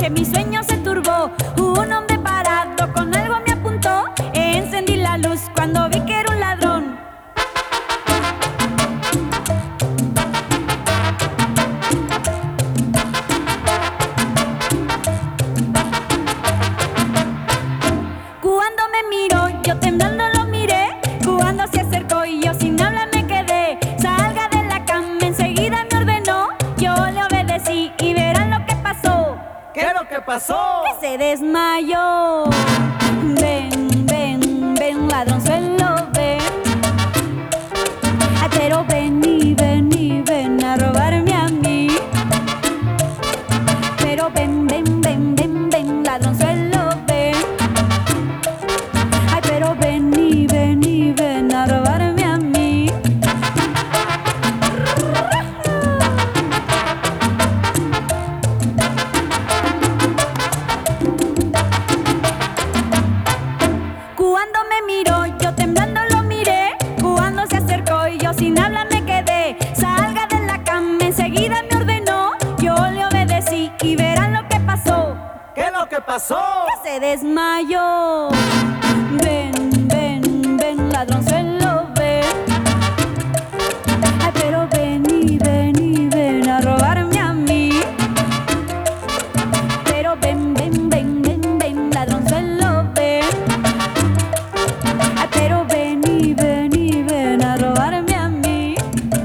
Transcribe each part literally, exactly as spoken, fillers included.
noche mi sueño se turbó. Un hombre parado con algo me apuntó. Encendí la luz cuando vi que era un ladrón. Cuando me miró, yo temblando lo miré. Cuando se acercó y yo sin hablar me quedé. Salga de la cama, enseguida me ordenó. Yo le obedecí y verán lo que pasó. ¿Qué es lo que pasó? Que se desmayó. Ven, ven, ven, ladronzuelo, ven. Ay, pero ven y ven y ven a robarme a mí. Pero ven, ven, ven, ven, ven, ladronzuelo, ven. Ay, pero ven y ven y ven a robarme a mí. Cuando me miró, yo temblando lo miré. Cuando se acercó y yo sin hablar me quedé. Salga de la cama, enseguida me ordenó. Yo le obedecí y verán lo que pasó. ¿Qué es lo que pasó? Que se desmayó. Ven, ven, ven, ladronzuelo, ven. Ay, pero ven y ven y ven a robarme a mí. Pero ven, ven, ven, ven, ven, ladronzuelo, ven. Ay, pero ven y ven y ven a robarme a mí.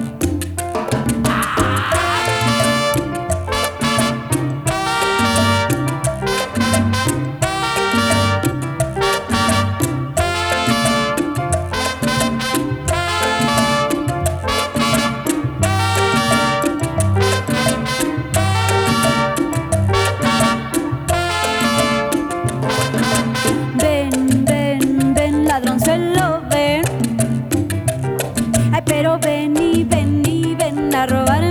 Ven, ven, ven, ladronzuelo, ven. Ay, pero ven y ven y ven a robar